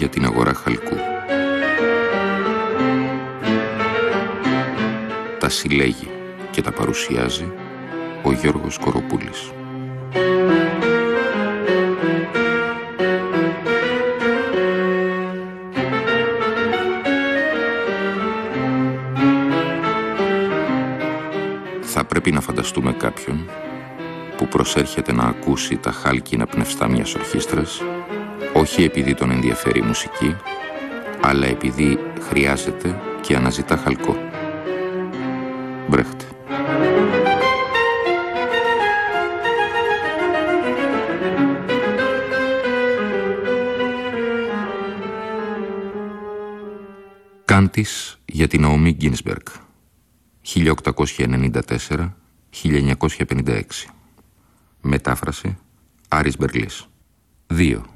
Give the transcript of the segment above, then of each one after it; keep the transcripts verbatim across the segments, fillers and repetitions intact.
για την αγορά χαλκού. Τα συλλέγει και τα παρουσιάζει ο Γιώργος Κοροπούλης. Θα πρέπει να φανταστούμε κάποιον που προσέρχεται να ακούσει τα χάλκινα πνευστά μιας ορχήστρας, όχι επειδή τον ενδιαφέρει η μουσική, αλλά επειδή χρειάζεται και αναζητά χαλκό. Μπρέχτ. Κάντις για την Ναομί Γκίνσμπεργκ, χίλια οκτακόσια ενενήντα τέσσερα με χίλια εννιακόσια πενήντα έξι. Μετάφραση Άρης Μπερλής. δύο.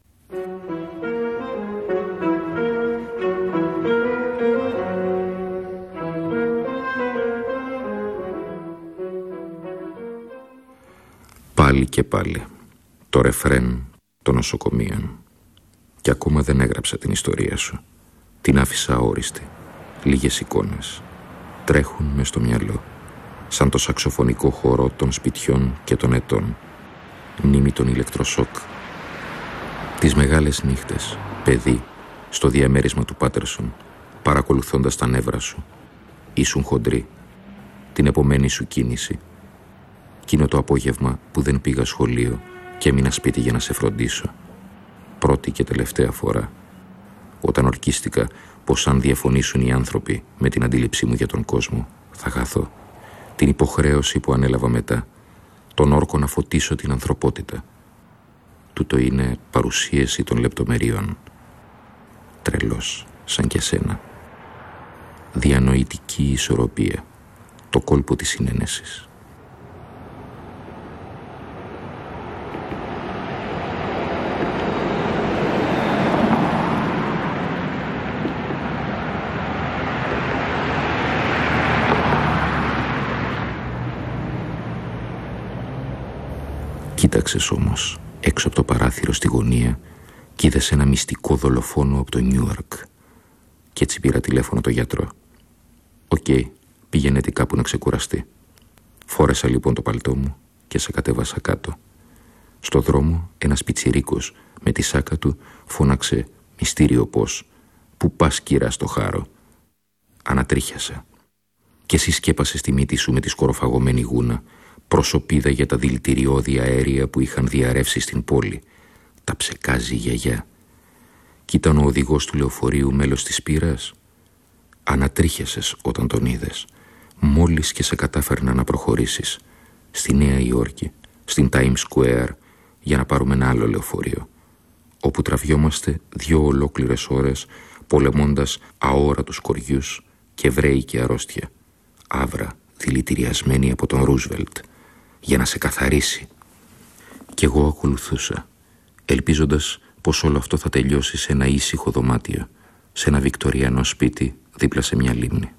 Πάλι και πάλι το ρεφρέν των νοσοκομείων. Και ακόμα δεν έγραψα την ιστορία σου. Την άφησα αόριστη. Λίγες εικόνες τρέχουν μες στο μυαλό, σαν το σαξοφωνικό χορό των σπιτιών και των ετών. Μνήμη των ηλεκτροσόκ. Τις μεγάλες νύχτες, παιδί, στο διαμέρισμα του Πάτερσον, παρακολουθώντας τα νεύρα σου. Ήσουν χοντρή. Την επομένη σου κίνηση. Κείνο το απόγευμα που δεν πήγα σχολείο και έμεινα σπίτι για να σε φροντίσω. Πρώτη και τελευταία φορά. Όταν ορκίστηκα πως αν διαφωνήσουν οι άνθρωποι με την αντίληψή μου για τον κόσμο, θα χαθώ. Την υποχρέωση που ανέλαβα μετά, τον όρκο να φωτίσω την ανθρωπότητα. Τούτο είναι παρουσίαση των λεπτομεριών. Τρελός, σαν και σένα. Διανοητική ισορροπία, το κόλπο της συνένεσης. Κοίταξες όμως έξω από το παράθυρο στη γωνία κι είδες ένα μυστικό δολοφόνο από το Νιούαρκ. Κι έτσι πήρα τηλέφωνο το γιατρό. Οκ, okay, πήγαινε κάπου να ξεκουραστεί. Φόρεσα λοιπόν το παλτό μου και σε κατέβασα κάτω. Στο δρόμο ένας πιτσιρίκος με τη σάκα του φώναξε μυστήριο πώς. Πού πας κύρα στο χάρο? Ανατρίχιασα. Και εσύ σκέπασες τη μύτη σου με τη σκοροφαγωμένη γούνα, προσωπίδα για τα δηλητηριώδη αέρια που είχαν διαρρεύσει στην πόλη. Τα ψεκάζει η γιαγιά. Κι ήταν ο οδηγός του λεωφορείου μέλος της πύρας. Ανατρίχιασες όταν τον είδες, μόλις και σε κατάφερνα να προχωρήσεις στη Νέα Υόρκη, στην Times Square, για να πάρουμε ένα άλλο λεωφορείο, όπου τραβιόμαστε δύο ολόκληρες ώρες πολεμώντας αόρατους κοριούς και Εβραίοι και αρρώστια, άβρα δηλητηριασμένη από τον Ρούσβελτ, για να σε καθαρίσει. Κι εγώ ακολουθούσα, ελπίζοντας πως όλο αυτό θα τελειώσει σε ένα ήσυχο δωμάτιο, σε ένα βικτοριανό σπίτι δίπλα σε μια λίμνη.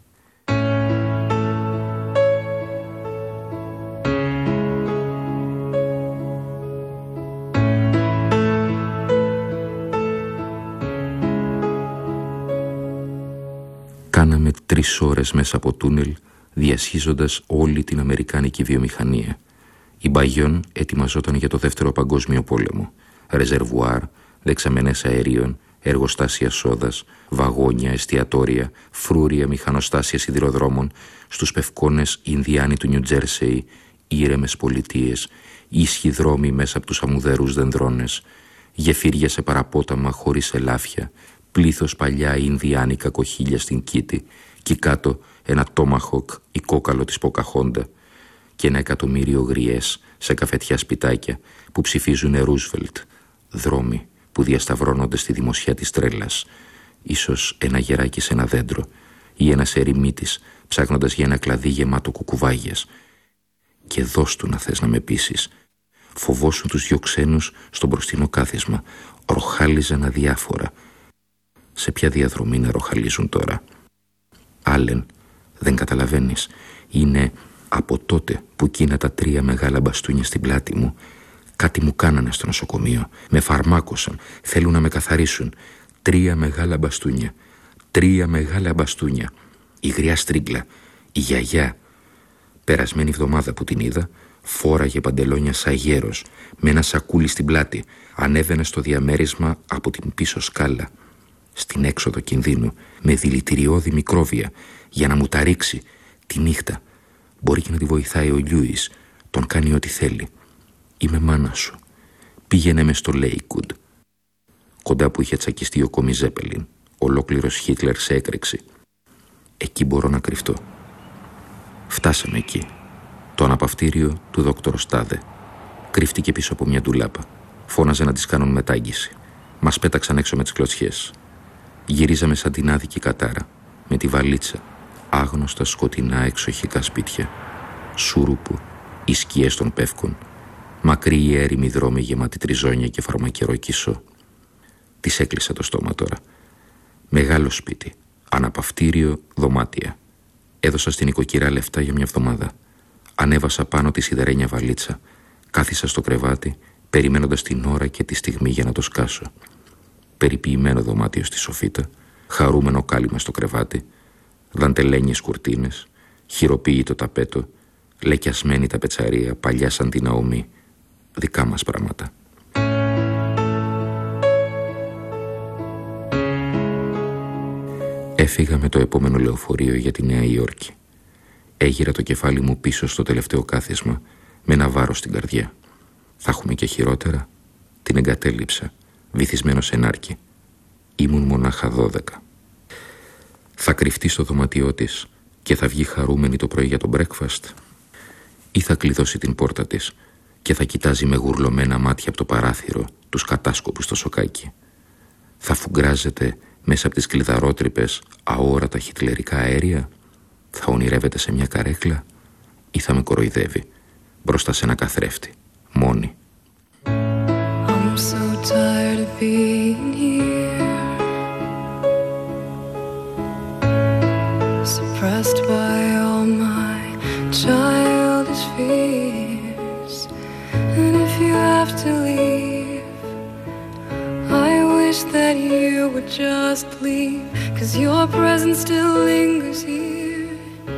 Κάναμε τρεις ώρες μέσα από τούνελ, διασχίζοντας όλη την αμερικάνικη βιομηχανία. Η Μπαγιόν ετοιμαζόταν για το δεύτερο παγκόσμιο πόλεμο. Ρεζερβουάρ, δεξαμενές αερίων, εργοστάσια σόδας, βαγόνια, εστιατόρια, φρούρια μηχανοστάσια σιδηροδρόμων, στους πευκόνες Ινδιάνοι του Νιου Τζέρσεϊ, ήρεμες πολιτείες, ίσχυοι δρόμοι μέσα από τους αμμουδερούς δενδρώνες, γεφύρια σε παραπόταμα χωρίς ελάφια, πλήθος παλιά Ινδιάνικα κοχύλια στην Κίτη, κι κάτω ένα τόμαχοκ ή κόκαλο της Ποκαχόντα και ένα εκατομμύριο γριές σε καφετιά σπιτάκια που ψηφίζουν Ρούσβελτ, δρόμοι που διασταυρώνονται στη δημοσιά της τρέλας, ίσως ένα γεράκι σε ένα δέντρο ή ένας ερημίτης ψάχνοντας για ένα κλαδί γεμάτο κουκουβάγιας. Και δώσ' του να θες να με πείσεις. Φοβόσουν τους δυο ξένους στο μπροστινό κάθισμα, ροχάλιζαν αδιάφορα. Σε ποια διαδρομή να ροχαλίζουν τώρα? Άλεν, δεν καταλαβαίνεις, είναι από τότε που κείνα τα τρία μεγάλα μπαστούνια στην πλάτη μου, Κάτι μου κάνανε στο νοσοκομείο. Με φαρμάκωσαν. Θέλουν να με καθαρίσουν. Τρία μεγάλα μπαστούνια. Τρία μεγάλα μπαστούνια. Η γριά Στρίγκλα. Η γιαγιά. Περασμένη εβδομάδα που την είδα, φόραγε παντελόνια σαν γέρος, με ένα σακούλι στην πλάτη. Ανέβαινε στο διαμέρισμα από την πίσω σκάλα. Στην έξοδο κινδύνου, με δηλητηριώδη μικρόβια, για να μου τα ρίξει τη νύχτα. Μπορεί και να τη βοηθάει ο Λιούις. Τον κάνει ό,τι θέλει. Είμαι μάνα σου. Πήγαινε με στο Λέικουντ. Κοντά που είχε τσακιστεί ο Κόμι Ζέπελιν, ολόκληρος Χίτλερ σε έκρηξη. Εκεί μπορώ να κρυφτώ. Φτάσαμε εκεί. Το αναπαυτήριο του δόκτωρο Στάδε. Κρύφτηκε πίσω από μια ντουλάπα. Φώναζε να της κάνουν μετάγγιση. Μας πέταξαν έξω με τις κλωτσιές. Γυρίζαμε σαν την άδικη κατάρα, με τη βαλίτσα, άγνωστα σκοτεινά εξοχικά σπίτια. Σούρουπου, οι σκιές των πεύκων, μακρύ οι έρημοι δρόμοι γεμάτοι τριζόνια και φαρμακερό κισό. Της έκλεισα το στόμα τώρα. Μεγάλο σπίτι, αναπαυτήριο, δωμάτια. Έδωσα στην οικοκυρά λεφτά για μια εβδομάδα. Ανέβασα πάνω τη σιδερένια βαλίτσα. Κάθισα στο κρεβάτι, περιμένοντας την ώρα και τη στιγμή για να το σκάσω. Περιποιημένο δωμάτιο στη σοφίτα, χαρούμενο κάλυμα στο κρεβάτι, δαντελένιες κουρτίνες, χειροποίητο ταπέτο, λεκιασμένη τα πετσαρία, παλιά σαν την Ναομή. Δικά μας πράγματα. Έφυγα με το επόμενο λεωφορείο για τη Νέα Υόρκη. Έγιρα το κεφάλι μου πίσω στο τελευταίο κάθισμα, με ένα βάρος στην καρδιά. Θα έχουμε και χειρότερα. Την εγκατέλειψα, βυθισμένο σε νάρκη. Ήμουν μονάχα δώδεκα. Θα κρυφτεί στο δωμάτιό της και θα βγει χαρούμενη το πρωί για το breakfast, ή θα κλειδώσει την πόρτα της και θα κοιτάζει με γουρλωμένα μάτια από το παράθυρο τους κατάσκοπους στο σοκάκι. Θα φουγκράζεται μέσα από τις κλειδαρότρυπες αόρατα χιτλερικά αέρια. Θα ονειρεύεται σε μια καρέκλα ή θα με κοροϊδεύει μπροστά σε ένα καθρέφτη, μόνη. I'm so tired of being here, suppressed by all my childish fears. And if you have to leave, I wish that you would just leave, 'cause your presence still lingers here,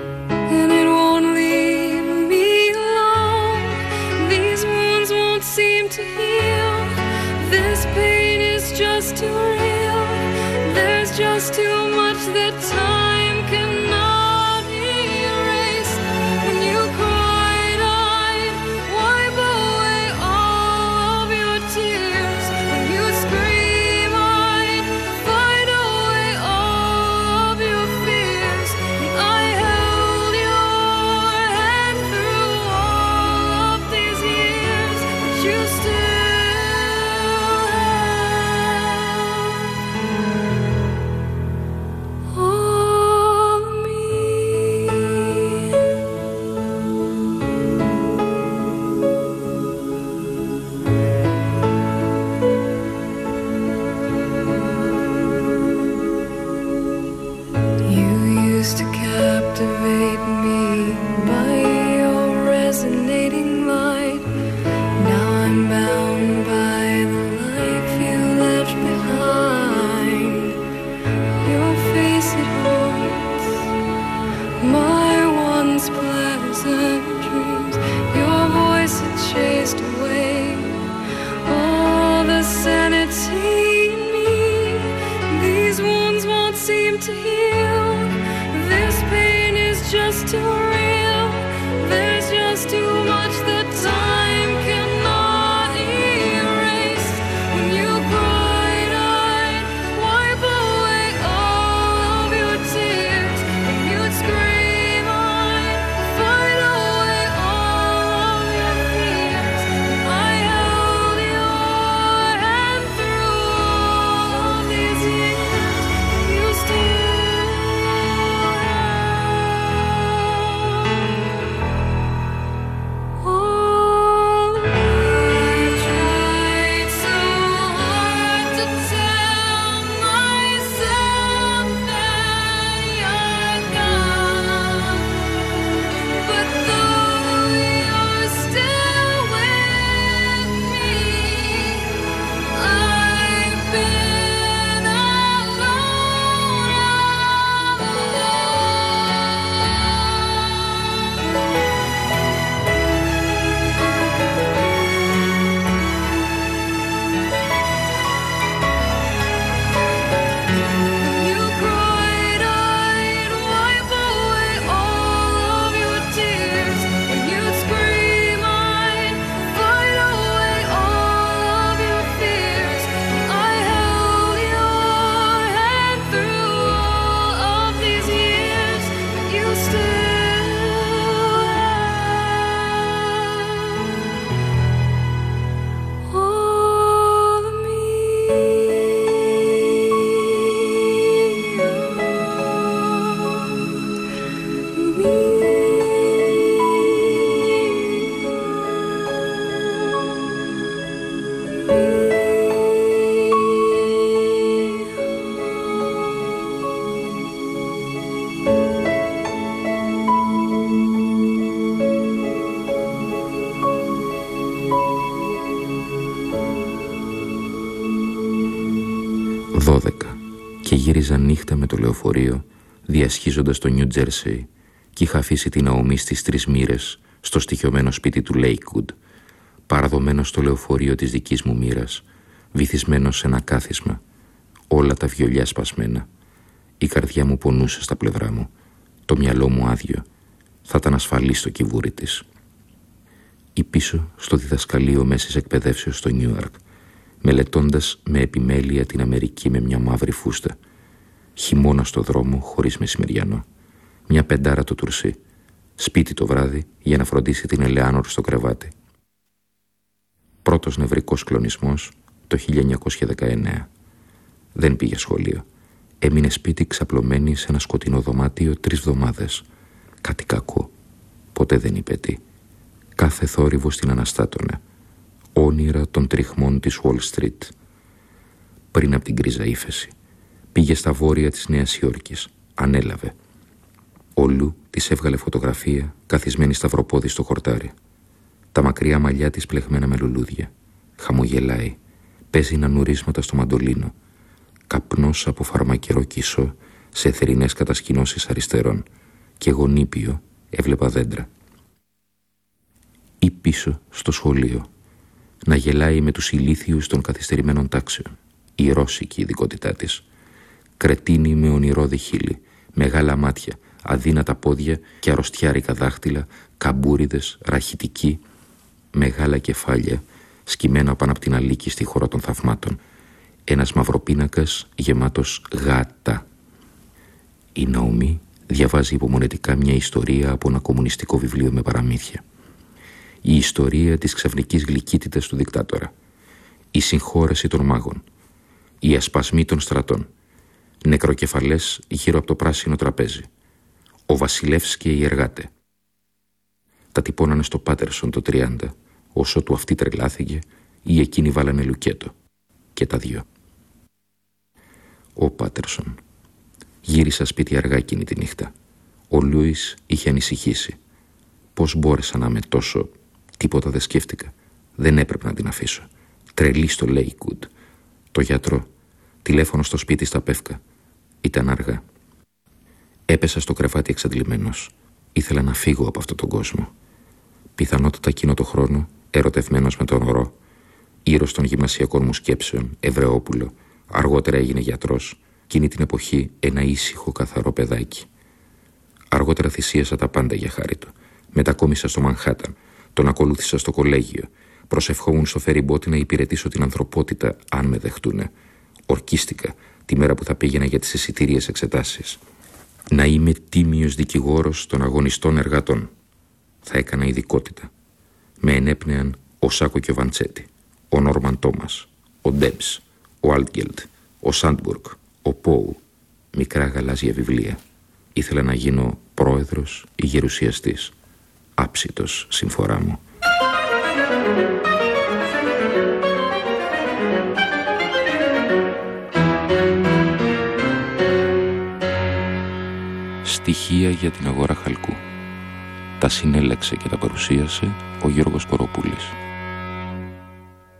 and it won't leave me alone. These wounds won't seem to heal. This pain is just too real. There's just too much that time cannot erase. When you cried, I'd wipe away all of your tears. When you scream, I'd fight away all of your fears. And I held your hand through all of these years, but you still oh γύριζα νύχτα με το λεωφορείο, διασχίζοντας το Νιου Τζέρσεϊ, κι είχα αφήσει την Ναομή στις Τρεις Μοίρες, στο στοιχειωμένο σπίτι του Λέικουντ, παραδομένο στο λεωφορείο της δικής μου μοίρας, βυθισμένο σε ένα κάθισμα, όλα τα βιολιά σπασμένα. Η καρδιά μου πονούσε στα πλευρά μου, το μυαλό μου άδειο. Θα ήταν ασφαλή στο κιβούρι της. Ή πίσω στο διδασκαλείο μέσης εκπαιδεύσεως στο Νιούαρκ, μελετώντας με επιμέλεια την Αμερική με μια μαύρη φούστα. Χειμώνα στο δρόμο χωρίς μεσημεριανό. Μια πεντάρα το τουρσί. Σπίτι το βράδυ για να φροντίσει την Ελεάνορ στο κρεβάτι. Πρώτος νευρικός κλονισμός το χίλια εννιακόσια δεκαεννέα. Δεν πήγε σχολείο. Έμεινε σπίτι ξαπλωμένη σε ένα σκοτεινό δωμάτιο τρεις εβδομάδες. Κάτι κακό. Ποτέ δεν είπε τι. Κάθε θόρυβος την αναστάτωνε. Όνειρα των τριχμών της Wall Street. Πριν από την γκρίζα ύφεση, πήγε στα βόρεια της Νέας Υόρκης. Ανέλαβε. Ο Λου της έβγαλε φωτογραφία καθισμένη σταυροπόδι στο χορτάρι. Τα μακριά μαλλιά της πλεγμένα με λουλούδια. Χαμογελάει. Παίζει νανουρίσματα στο μαντολίνο. Καπνός από φαρμακερό κισό σε θερινές κατασκηνώσεις αριστερών. Και εγώ νήπιο έβλεπα δέντρα. Ή πίσω στο σχολείο, να γελάει με τους ηλίθιους των καθυστερημένων τάξεων. Η ρώσικη ειδικότητά της. Κρετίνη με ονειρώδη χείλη, μεγάλα μάτια, αδύνατα πόδια και αρρωστιάρικα δάχτυλα, καμπούριδες, ραχιτικοί, μεγάλα κεφάλια, σκυμμένα πάνω από την αλίκη στη χώρα των θαυμάτων. Ένας μαυροπίνακας γεμάτος γάτα. Η Ναομή διαβάζει υπομονετικά μια ιστορία από ένα κομμουνιστικό βιβλίο με παραμύθια. Η ιστορία της ξαφνικής γλυκύτητας του δικτάτορα. Η συγχώρεση των μάγων. Οι ασπασμοί των στρατών. Νεκροκεφαλές γύρω από το πράσινο τραπέζι. Ο Βασιλεύς και οι εργάτε. Τα τυπώνανε στο Πάτερσον το τριάντα, όσο του αυτή τρελάθηκε ή εκείνοι βάλανε λουκέτο. Και τα δυο. Ο Πάτερσον. Γύρισα σπίτι αργά εκείνη τη νύχτα. Ο Λούις είχε ανησυχήσει. Πώς μπόρεσα να είμαι τόσο... Τίποτα δεν σκέφτηκα. Δεν έπρεπε να την αφήσω. Τρελή στο Λέικουντ. Το γιατρό. Τηλέφωνο στο σπίτι στα Πεύκα. Ήταν αργά. Έπεσα στο κρεβάτι εξαντλημένος. Ήθελα να φύγω από αυτόν τον κόσμο. Πιθανότατα εκείνο το χρόνο, ερωτευμένος με τον ορό, ήρος των γυμνασιακών μου σκέψεων, Εβραιόπουλο, αργότερα έγινε γιατρός, εκείνη την εποχή ένα ήσυχο καθαρό παιδάκι. Αργότερα θυσίασα τα πάντα για χάρη του. Μετακόμισα στο Μανχάταν. Τον ακολούθησα στο κολέγιο. Προσευχόμουν στο φεριμπότι να υπηρετήσω την ανθρωπότητα, αν με δεχτούνε. Ορκίστηκα τη μέρα που θα πήγαινα για τις εισιτήριες εξετάσεις. Να είμαι τίμιος δικηγόρος των αγωνιστών εργατών. Θα έκανα ειδικότητα. Με ενέπνεαν ο Σάκο και ο Βαντσέτη, ο Νόρμαν Τόμας, ο Ντέμπς, ο Αλτγκελτ, ο Σάντμπουργκ, ο Πόου. Μικρά γαλάζια βιβλία. Ήθελα να γίνω πρόεδρος ή γερουσιαστής. Άψητος, συμφορά μου. Στοιχεία για την αγορά χαλκού. Τα συνέλεξε και τα παρουσίασε ο Γιώργος Κοροπούλης.